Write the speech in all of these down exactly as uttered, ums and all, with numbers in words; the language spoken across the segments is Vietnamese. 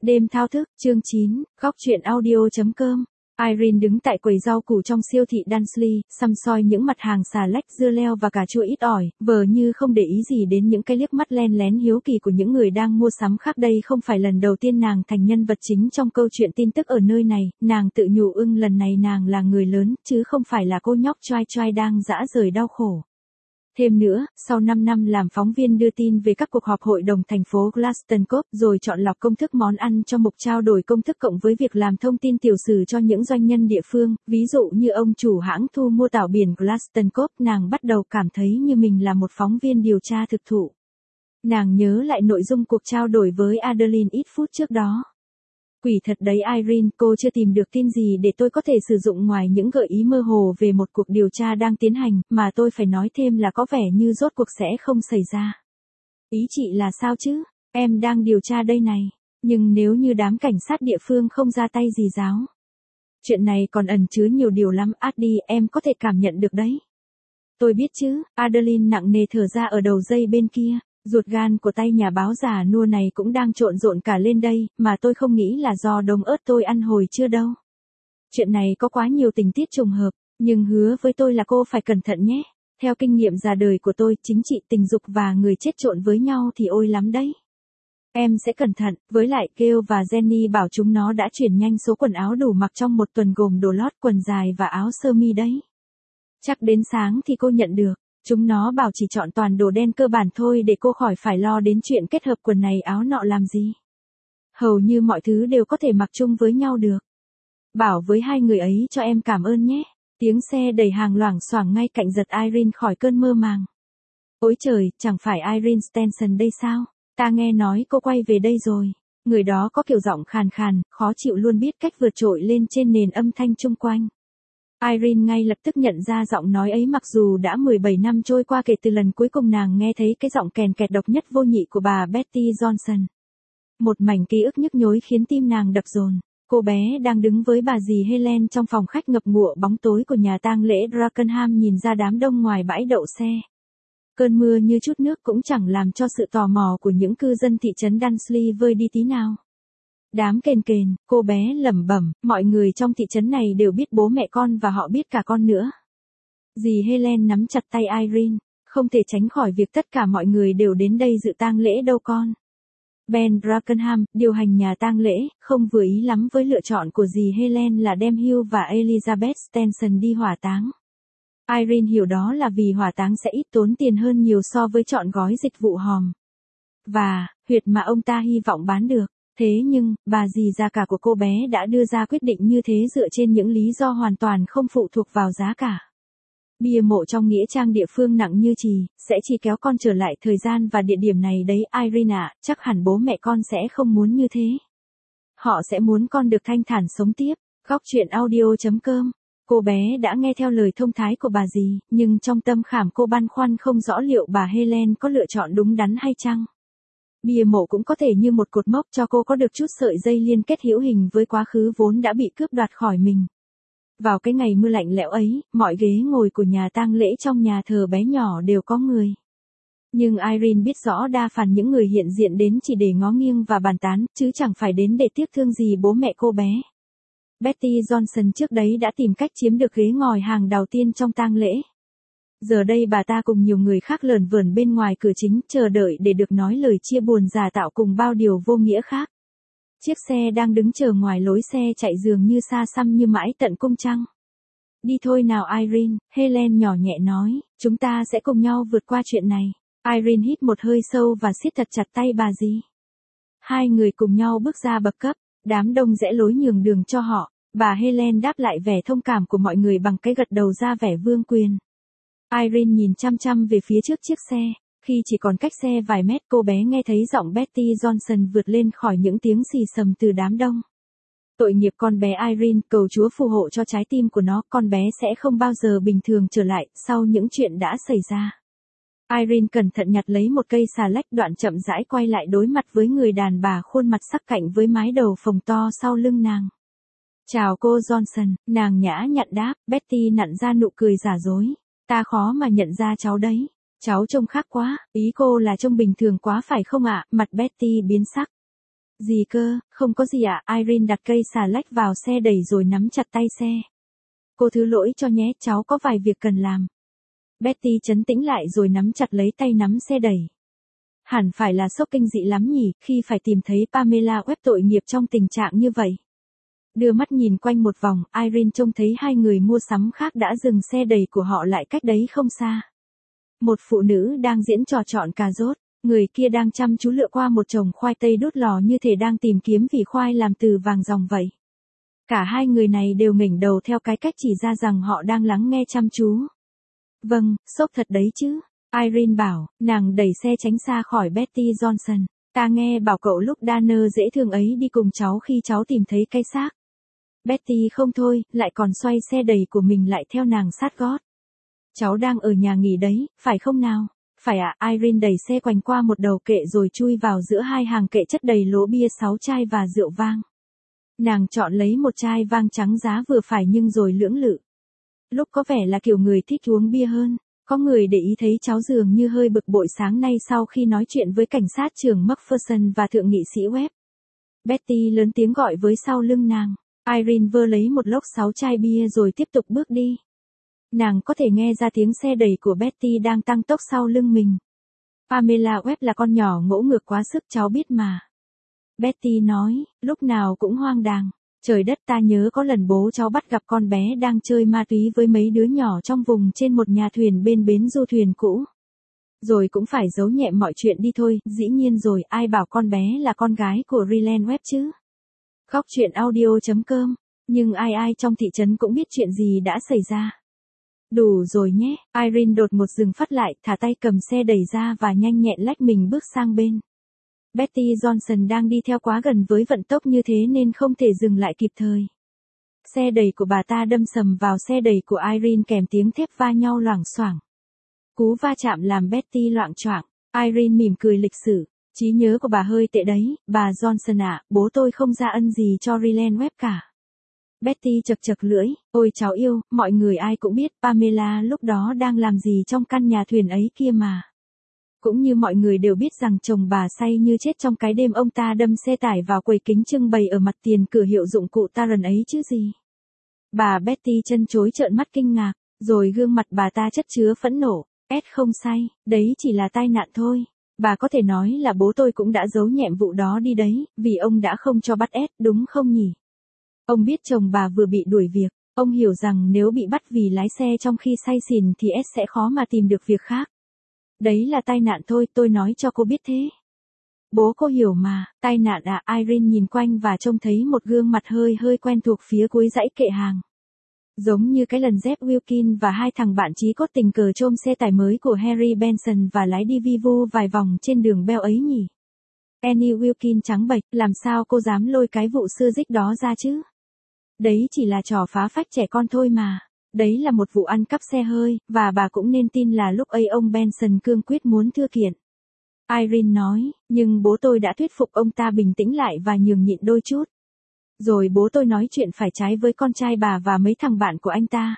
Đêm thao thức, chương chín, góc truyện audio.com. Irene đứng tại quầy rau củ trong siêu thị Dunsley, săm soi những mặt hàng xà lách, dưa leo và cà chua ít ỏi, vờ như không để ý gì đến những cái liếc mắt len lén hiếu kỳ của những người đang mua sắm khác. Đây không phải lần đầu tiên nàng thành nhân vật chính trong câu chuyện tin tức ở nơi này, nàng tự nhủ ưng lần này nàng là người lớn, chứ không phải là cô nhóc choai choai đang dã rời đau khổ. Thêm nữa, sau năm năm làm phóng viên đưa tin về các cuộc họp hội đồng thành phố Glastonbury, rồi chọn lọc công thức món ăn cho mục trao đổi công thức cộng với việc làm thông tin tiểu sử cho những doanh nhân địa phương, ví dụ như ông chủ hãng thu mua tảo biển Glastonbury, nàng bắt đầu cảm thấy như mình là một phóng viên điều tra thực thụ. Nàng nhớ lại nội dung cuộc trao đổi với Adeline ít phút trước đó. Quỷ thật đấy Irene, cô chưa tìm được tin gì để tôi có thể sử dụng ngoài những gợi ý mơ hồ về một cuộc điều tra đang tiến hành, mà tôi phải nói thêm là có vẻ như rốt cuộc sẽ không xảy ra. Ý chị là sao chứ? Em đang điều tra đây này, nhưng nếu như đám cảnh sát địa phương không ra tay gì giáo. Chuyện này còn ẩn chứa nhiều điều lắm, Addy, em có thể cảm nhận được đấy. Tôi biết chứ, Adeline nặng nề thở ra ở đầu dây bên kia. Ruột gan của tay nhà báo già nua này cũng đang trộn rộn cả lên đây, mà tôi không nghĩ là do đống ớt tôi ăn hồi trưa đâu. Chuyện này có quá nhiều tình tiết trùng hợp, nhưng hứa với tôi là cô phải cẩn thận nhé. Theo kinh nghiệm già đời của tôi, chính trị, tình dục và người chết trộn với nhau thì ôi lắm đấy. Em sẽ cẩn thận, với lại Gail và Jenny bảo chúng nó đã chuyển nhanh số quần áo đủ mặc trong một tuần gồm đồ lót, quần dài và áo sơ mi đấy. Chắc đến sáng thì cô nhận được. Chúng nó bảo chỉ chọn toàn đồ đen cơ bản thôi để cô khỏi phải lo đến chuyện kết hợp quần này áo nọ làm gì. Hầu như mọi thứ đều có thể mặc chung với nhau được. Bảo với hai người ấy cho em cảm ơn nhé. Tiếng xe đẩy hàng loảng xoảng ngay cạnh giật Irene khỏi cơn mơ màng. Ôi trời, chẳng phải Irene Stenson đây sao? Ta nghe nói cô quay về đây rồi. Người đó có kiểu giọng khàn khàn, khó chịu luôn biết cách vượt trội lên trên nền âm thanh chung quanh. Irene ngay lập tức nhận ra giọng nói ấy mặc dù đã mười bảy năm trôi qua kể từ lần cuối cùng nàng nghe thấy cái giọng kèn kẹt độc nhất vô nhị của bà Betty Johnson. Một mảnh ký ức nhức nhối khiến tim nàng đập dồn. Cô bé đang đứng với bà dì Helen trong phòng khách ngập ngụa bóng tối của nhà tang lễ Drakenham nhìn ra đám đông ngoài bãi đậu xe. Cơn mưa như chút nước cũng chẳng làm cho sự tò mò của những cư dân thị trấn Dunsley vơi đi tí nào. Đám kền kền, cô bé lẩm bẩm, mọi người trong thị trấn này đều biết bố mẹ con và họ biết cả con nữa. Dì Helen nắm chặt tay Irene, không thể tránh khỏi việc tất cả mọi người đều đến đây dự tang lễ đâu con. Ben Drakenham, điều hành nhà tang lễ, không vừa ý lắm với lựa chọn của dì Helen là đem Hugh và Elizabeth Stenson đi hỏa táng. Irene hiểu đó là vì hỏa táng sẽ ít tốn tiền hơn nhiều so với chọn gói dịch vụ hòm và huyệt mà ông ta hy vọng bán được. Thế nhưng, bà dì già cả của cô bé đã đưa ra quyết định như thế dựa trên những lý do hoàn toàn không phụ thuộc vào giá cả. Bia mộ trong nghĩa trang địa phương nặng như chì, sẽ chỉ kéo con trở lại thời gian và địa điểm này đấy Irene ạ, chắc hẳn bố mẹ con sẽ không muốn như thế. Họ sẽ muốn con được thanh thản sống tiếp. Góc truyện audio.com. Cô bé đã nghe theo lời thông thái của bà dì, nhưng trong tâm khảm cô băn khoăn không rõ liệu bà Helen có lựa chọn đúng đắn hay chăng. Bia mộ cũng có thể như một cột mốc cho cô có được chút sợi dây liên kết hữu hình với quá khứ vốn đã bị cướp đoạt khỏi mình. Vào cái ngày mưa lạnh lẽo ấy, mọi ghế ngồi của nhà tang lễ trong nhà thờ bé nhỏ đều có người. Nhưng Irene biết rõ đa phần những người hiện diện đến chỉ để ngó nghiêng và bàn tán, chứ chẳng phải đến để tiếc thương gì bố mẹ cô bé. Betty Johnson trước đấy đã tìm cách chiếm được ghế ngồi hàng đầu tiên trong tang lễ. Giờ đây bà ta cùng nhiều người khác lởn vởn bên ngoài cửa chính, chờ đợi để được nói lời chia buồn giả tạo cùng bao điều vô nghĩa khác. Chiếc xe đang đứng chờ ngoài lối xe chạy dường như xa xăm như mãi tận cung trăng. Đi thôi nào Irene, Helen nhỏ nhẹ nói, chúng ta sẽ cùng nhau vượt qua chuyện này. Irene hít một hơi sâu và siết thật chặt tay bà dì. Hai người cùng nhau bước ra bậc cấp, đám đông rẽ lối nhường đường cho họ. Bà Helen đáp lại vẻ thông cảm của mọi người bằng cái gật đầu ra vẻ vương quyền. Irene nhìn chăm chăm về phía trước chiếc xe, khi chỉ còn cách xe vài mét cô bé nghe thấy giọng Betty Johnson vượt lên khỏi những tiếng xì xầm từ đám đông. Tội nghiệp con bé Irene, cầu Chúa phù hộ cho trái tim của nó, con bé sẽ không bao giờ bình thường trở lại sau những chuyện đã xảy ra. Irene cẩn thận nhặt lấy một cây xà lách đoạn chậm rãi quay lại đối mặt với người đàn bà khuôn mặt sắc cạnh với mái đầu phồng to sau lưng nàng. Chào cô Johnson, nàng nhã nhặn đáp, Betty nặn ra nụ cười giả dối. Ta khó mà nhận ra cháu đấy. Cháu trông khác quá, ý cô là trông bình thường quá phải không ạ? Mặt Betty biến sắc. Gì cơ, không có gì ạ, à? Irene đặt cây xà lách vào xe đẩy rồi nắm chặt tay xe. Cô thứ lỗi cho nhé, cháu có vài việc cần làm. Betty trấn tĩnh lại rồi nắm chặt lấy tay nắm xe đẩy. Hẳn phải là sốc kinh dị lắm nhỉ, khi phải tìm thấy Pamela Webb tội nghiệp trong tình trạng như vậy. Đưa mắt nhìn quanh một vòng, Irene trông thấy hai người mua sắm khác đã dừng xe đẩy của họ lại cách đấy không xa. Một phụ nữ đang diễn trò chọn cà rốt, người kia đang chăm chú lựa qua một chồng khoai tây đốt lò như thể đang tìm kiếm vỉ khoai làm từ vàng ròng vậy. Cả hai người này đều nghỉnh đầu theo cái cách chỉ ra rằng họ đang lắng nghe chăm chú. Vâng, sốc thật đấy chứ. Irene bảo, nàng đẩy xe tránh xa khỏi Betty Johnson. Ta nghe bảo cậu lúc Danner dễ thương ấy đi cùng cháu khi cháu tìm thấy cái xác. Betty không thôi, lại còn xoay xe đẩy của mình lại theo nàng sát gót. Cháu đang ở nhà nghỉ đấy, phải không nào? Phải ạ, à, Irene đẩy xe quanh qua một đầu kệ rồi chui vào giữa hai hàng kệ chất đầy lố bia sáu chai và rượu vang. Nàng chọn lấy một chai vang trắng giá vừa phải nhưng rồi lưỡng lự. Lúc có vẻ là kiểu người thích uống bia hơn. Có người để ý thấy cháu dường như hơi bực bội sáng nay sau khi nói chuyện với cảnh sát trưởng Macpherson và thượng nghị sĩ Webb. Betty lớn tiếng gọi với sau lưng nàng. Irene vơ lấy một lốc sáu chai bia rồi tiếp tục bước đi. Nàng có thể nghe ra tiếng xe đẩy của Betty đang tăng tốc sau lưng mình. Pamela Webb là con nhỏ ngỗ ngược quá sức cháu biết mà. Betty nói, lúc nào cũng hoang đàng. Trời đất, ta nhớ có lần bố cháu bắt gặp con bé đang chơi ma túy với mấy đứa nhỏ trong vùng trên một nhà thuyền bên bến du thuyền cũ. Rồi cũng phải giấu nhẹm mọi chuyện đi thôi, dĩ nhiên rồi, ai bảo con bé là con gái của Rylance Webb chứ. Góc truyện audio chấm com, nhưng ai ai trong thị trấn cũng biết chuyện gì đã xảy ra. Đủ rồi nhé, Irene đột một dừng phát lại, thả tay cầm xe đẩy ra và nhanh nhẹn lách mình bước sang bên. Betty Johnson đang đi theo quá gần với vận tốc như thế nên không thể dừng lại kịp thời. Xe đẩy của bà ta đâm sầm vào xe đẩy của Irene kèm tiếng thép va nhau loảng xoảng. Cú va chạm làm Betty loạng choạng. Irene mỉm cười lịch sự. Trí nhớ của bà hơi tệ đấy, bà Johnson ạ, à, bố tôi không ra ân gì cho Rylance Webb cả. Betty chật chật lưỡi, ôi cháu yêu, mọi người ai cũng biết Pamela lúc đó đang làm gì trong căn nhà thuyền ấy kia mà. Cũng như mọi người đều biết rằng chồng bà say như chết trong cái đêm ông ta đâm xe tải vào quầy kính trưng bày ở mặt tiền cửa hiệu dụng cụ Taran ấy chứ gì. Bà Betty chân chối trợn mắt kinh ngạc, rồi gương mặt bà ta chất chứa phẫn nộ. Ed không say, đấy chỉ là tai nạn thôi. Bà có thể nói là bố tôi cũng đã giấu nhẹm vụ đó đi đấy, vì ông đã không cho bắt Ed, đúng không nhỉ? Ông biết chồng bà vừa bị đuổi việc, ông hiểu rằng nếu bị bắt vì lái xe trong khi say xỉn thì Ed sẽ khó mà tìm được việc khác. Đấy là tai nạn thôi, tôi nói cho cô biết thế. Bố cô hiểu mà, tai nạn à, Irene nhìn quanh và trông thấy một gương mặt hơi hơi quen thuộc phía cuối dãy kệ hàng. Giống như cái lần Jeff Wilkin và hai thằng bạn chí cốt tình cờ trôm xe tải mới của Harry Benson và lái đi vi vu vài vòng trên đường Bell ấy nhỉ. Annie Wilkin trắng bệch, làm sao cô dám lôi cái vụ xưa dích đó ra chứ? Đấy chỉ là trò phá phách trẻ con thôi mà. Đấy là một vụ ăn cắp xe hơi, và bà cũng nên tin là lúc ấy ông Benson cương quyết muốn thưa kiện. Irene nói, nhưng bố tôi đã thuyết phục ông ta bình tĩnh lại và nhường nhịn đôi chút. Rồi bố tôi nói chuyện phải trái với con trai bà và mấy thằng bạn của anh ta.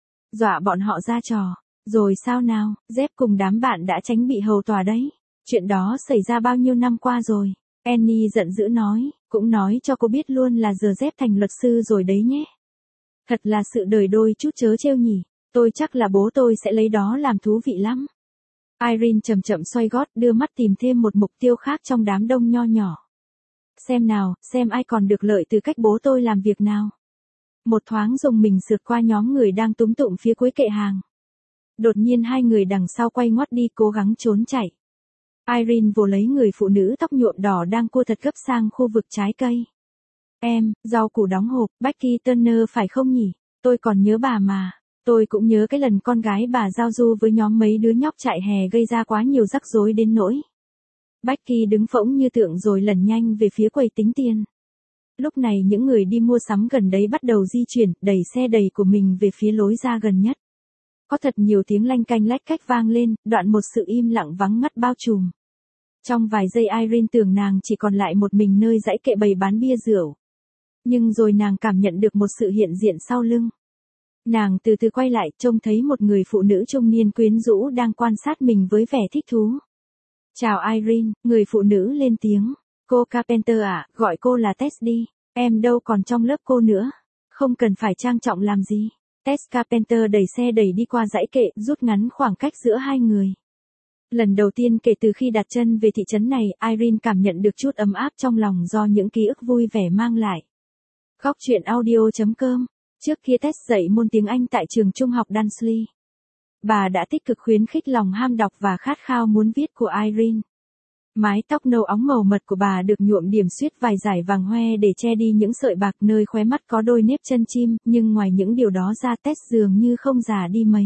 Dọa bọn họ ra trò. Rồi sao nào, Jeff cùng đám bạn đã tránh bị hầu tòa đấy. Chuyện đó xảy ra bao nhiêu năm qua rồi. Annie giận dữ nói, cũng nói cho cô biết luôn là giờ Jeff thành luật sư rồi đấy nhé. Thật là sự đời đôi chút chớ trêu nhỉ, tôi chắc là bố tôi sẽ lấy đó làm thú vị lắm. Irene chậm chậm xoay gót đưa mắt tìm thêm một mục tiêu khác trong đám đông nho nhỏ. Xem nào, xem ai còn được lợi từ cách bố tôi làm việc nào. Một thoáng dùng mình sượt qua nhóm người đang túm tụm phía cuối kệ hàng. Đột nhiên hai người đằng sau quay ngoắt đi cố gắng trốn chạy. Irene vồ lấy người phụ nữ tóc nhuộm đỏ đang cua thật gấp sang khu vực trái cây. Em, rau củ đóng hộp, Becky Turner phải không nhỉ? Tôi còn nhớ bà mà. Tôi cũng nhớ cái lần con gái bà giao du với nhóm mấy đứa nhóc chạy hè gây ra quá nhiều rắc rối đến nỗi. Becky đứng phỗng như tượng rồi lẩn nhanh về phía quầy tính tiền. Lúc này những người đi mua sắm gần đấy bắt đầu di chuyển, đẩy xe đầy của mình về phía lối ra gần nhất. Có thật nhiều tiếng lanh canh lách cách vang lên, đoạn một sự im lặng vắng ngắt bao trùm. Trong vài giây Irene tưởng nàng chỉ còn lại một mình nơi dãy kệ bày bán bia rượu. Nhưng rồi nàng cảm nhận được một sự hiện diện sau lưng. Nàng từ từ quay lại trông thấy một người phụ nữ trung niên quyến rũ đang quan sát mình với vẻ thích thú. Chào Irene, người phụ nữ lên tiếng. Cô Carpenter ạ, gọi cô là Tess đi. Em đâu còn trong lớp cô nữa. Không cần phải trang trọng làm gì. Tess Carpenter đẩy xe đẩy đi qua dãy kệ, rút ngắn khoảng cách giữa hai người. Lần đầu tiên kể từ khi đặt chân về thị trấn này, Irene cảm nhận được chút ấm áp trong lòng do những ký ức vui vẻ mang lại. Góc truyện audio chấm com. Trước kia Tess dạy môn tiếng Anh tại trường trung học Dunsley. Bà đã tích cực khuyến khích lòng ham đọc và khát khao muốn viết của Irene. Mái tóc nâu óng màu mật của bà được nhuộm điểm xuyết vài dải vàng hoe để che đi những sợi bạc, nơi khóe mắt có đôi nếp chân chim, nhưng ngoài những điều đó ra Tess dường như không già đi mấy.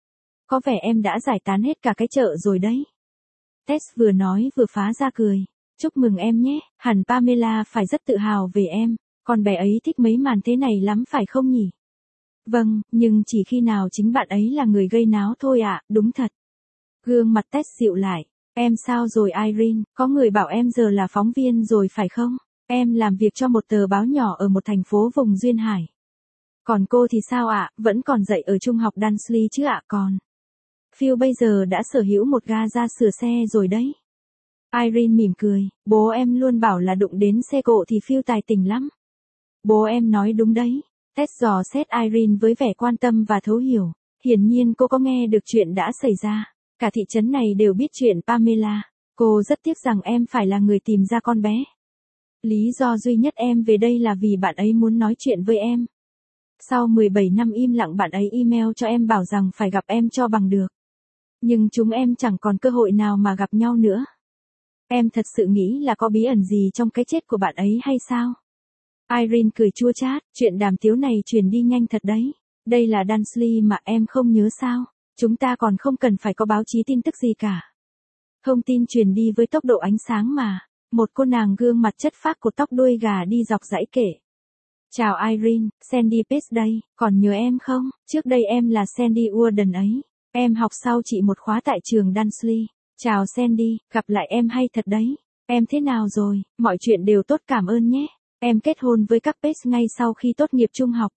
Có vẻ em đã giải tán hết cả cái chợ rồi đấy. Tess vừa nói vừa phá ra cười. Chúc mừng em nhé, hẳn Pamela phải rất tự hào về em, con bé ấy thích mấy màn thế này lắm phải không nhỉ? Vâng, nhưng chỉ khi nào chính bạn ấy là người gây náo thôi ạ, đúng thật. Gương mặt Tess dịu lại. Em sao rồi Irene, có người bảo em giờ là phóng viên rồi phải không? Em làm việc cho một tờ báo nhỏ ở một thành phố vùng duyên hải. Còn cô thì sao ạ, vẫn còn dạy ở trung học Dunsley chứ ạ còn? Phil bây giờ đã sở hữu một ga-ra sửa xe rồi đấy. Irene mỉm cười, bố em luôn bảo là đụng đến xe cộ thì Phil tài tình lắm. Bố em nói đúng đấy. Tess dò xét Irene với vẻ quan tâm và thấu hiểu. Hiển nhiên cô có nghe được chuyện đã xảy ra. Cả thị trấn này đều biết chuyện Pamela. Cô rất tiếc rằng em phải là người tìm ra con bé. Lý do duy nhất em về đây là vì bạn ấy muốn nói chuyện với em. Sau mười bảy năm im lặng bạn ấy email cho em bảo rằng phải gặp em cho bằng được. Nhưng chúng em chẳng còn cơ hội nào mà gặp nhau nữa. Em thật sự nghĩ là có bí ẩn gì trong cái chết của bạn ấy hay sao? Irene cười chua chát, chuyện đàm tiếu này truyền đi nhanh thật đấy. Đây là Dunsley mà em không nhớ sao? Chúng ta còn không cần phải có báo chí tin tức gì cả. Thông tin truyền đi với tốc độ ánh sáng mà. Một cô nàng gương mặt chất phác cột tóc đuôi gà đi dọc dãy kệ. Chào Irene, Sandy Pace đây, còn nhớ em không? Trước đây em là Sandy Warden ấy. Em học sau chị một khóa tại trường Dunsley. Chào Sandy, gặp lại em hay thật đấy. Em thế nào rồi? Mọi chuyện đều tốt cảm ơn nhé. Em kết hôn với các Pace ngay sau khi tốt nghiệp trung học.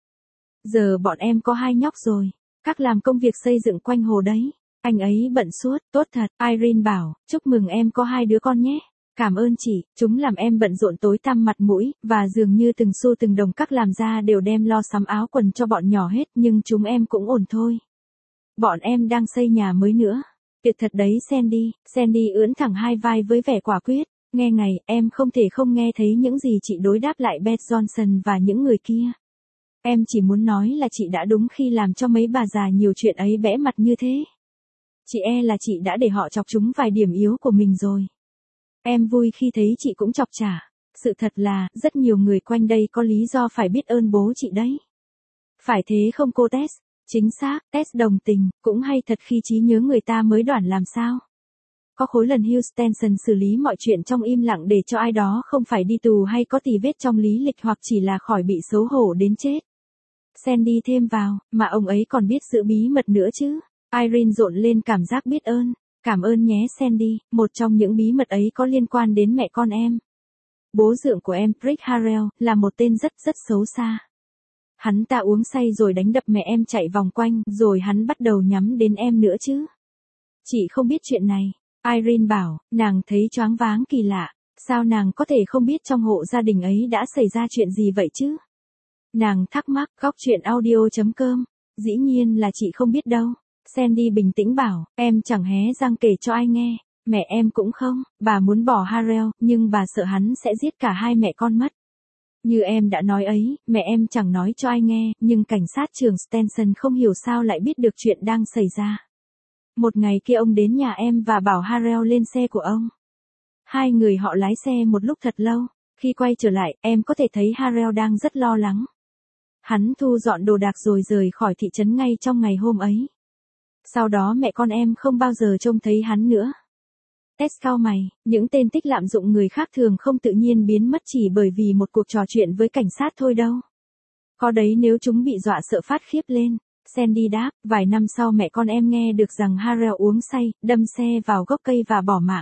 Giờ bọn em có hai nhóc rồi. Các làm công việc xây dựng quanh hồ đấy. Anh ấy bận suốt, tốt thật. Irene bảo, chúc mừng em có hai đứa con nhé. Cảm ơn chị, chúng làm em bận rộn tối tăm mặt mũi, và dường như từng xu từng đồng các làm ra đều đem lo sắm áo quần cho bọn nhỏ hết, nhưng chúng em cũng ổn thôi. Bọn em đang xây nhà mới nữa. Tuyệt thật đấy Sandy. Sandy ưỡn thẳng hai vai với vẻ quả quyết. Nghe ngày, em không thể không nghe thấy những gì chị đối đáp lại Beth Johnson và những người kia. Em chỉ muốn nói là chị đã đúng khi làm cho mấy bà già nhiều chuyện ấy bẽ mặt như thế. Chị e là chị đã để họ chọc chúng vài điểm yếu của mình rồi. Em vui khi thấy chị cũng chọc trả. Sự thật là, rất nhiều người quanh đây có lý do phải biết ơn bố chị đấy. Phải thế không cô Tess? Chính xác, Tess đồng tình, cũng hay thật khi trí nhớ người ta mới đoản làm sao. Có khối lần Hugh Stenson xử lý mọi chuyện trong im lặng để cho ai đó không phải đi tù hay có tì vết trong lý lịch hoặc chỉ là khỏi bị xấu hổ đến chết. Sandy thêm vào, mà ông ấy còn biết giữ bí mật nữa chứ. Irene rộn lên cảm giác biết ơn. Cảm ơn nhé Sandy, một trong những bí mật ấy có liên quan đến mẹ con em. Bố dượng của em, Rick Harrell, là một tên rất rất xấu xa. Hắn ta uống say rồi đánh đập mẹ em chạy vòng quanh, rồi hắn bắt đầu nhắm đến em nữa chứ. Chị không biết chuyện này. Irene bảo, nàng thấy choáng váng kỳ lạ. Sao nàng có thể không biết trong hộ gia đình ấy đã xảy ra chuyện gì vậy chứ? Nàng thắc mắc, góc truyện audio chấm com. Dĩ nhiên là chị không biết đâu. Sandy bình tĩnh bảo, em chẳng hé răng kể cho ai nghe. Mẹ em cũng không, bà muốn bỏ Harrell, nhưng bà sợ hắn sẽ giết cả hai mẹ con mất. Như em đã nói ấy, mẹ em chẳng nói cho ai nghe, nhưng cảnh sát trưởng Stenson không hiểu sao lại biết được chuyện đang xảy ra. Một ngày kia ông đến nhà em và bảo Harrell lên xe của ông. Hai người họ lái xe một lúc thật lâu. Khi quay trở lại, em có thể thấy Harrell đang rất lo lắng. Hắn thu dọn đồ đạc rồi rời khỏi thị trấn ngay trong ngày hôm ấy. Sau đó mẹ con em không bao giờ trông thấy hắn nữa. Tess cau mày, những tên tích lạm dụng người khác thường không tự nhiên biến mất chỉ bởi vì một cuộc trò chuyện với cảnh sát thôi đâu. Có đấy nếu chúng bị dọa sợ phát khiếp lên. Sandy đáp, vài năm sau mẹ con em nghe được rằng Harrell uống say, đâm xe vào gốc cây và bỏ mạng.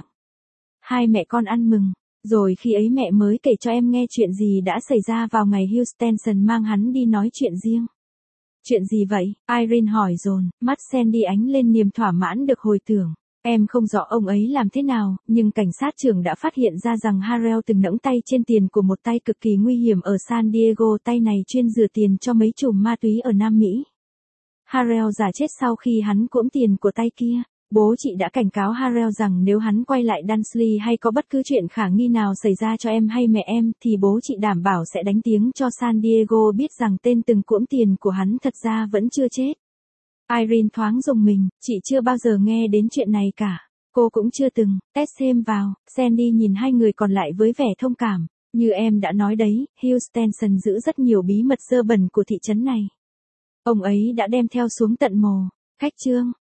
Hai mẹ con ăn mừng, rồi khi ấy mẹ mới kể cho em nghe chuyện gì đã xảy ra vào ngày Hugh Stenson mang hắn đi nói chuyện riêng. Chuyện gì vậy? Irene hỏi dồn, mắt Sandy ánh lên niềm thỏa mãn được hồi tưởng. Em không rõ ông ấy làm thế nào, nhưng cảnh sát trưởng đã phát hiện ra rằng Harrell từng nẫng tay trên tiền của một tay cực kỳ nguy hiểm ở San Diego. Tay này chuyên rửa tiền cho mấy trùm ma túy ở Nam Mỹ. Harrell giả chết sau khi hắn cưỡng tiền của tay kia. Bố chị đã cảnh cáo Harrell rằng nếu hắn quay lại Dunsley hay có bất cứ chuyện khả nghi nào xảy ra cho em hay mẹ em, thì bố chị đảm bảo sẽ đánh tiếng cho San Diego biết rằng tên từng cưỡng tiền của hắn thật ra vẫn chưa chết. Irene thoáng rùng mình, chị chưa bao giờ nghe đến chuyện này cả. Cô cũng chưa từng. Test thêm vào. Sandy nhìn hai người còn lại với vẻ thông cảm. Như em đã nói đấy, Hugh Stenson giữ rất nhiều bí mật dơ bẩn của thị trấn này. Ông ấy đã đem theo xuống tận mồ. Khách trương.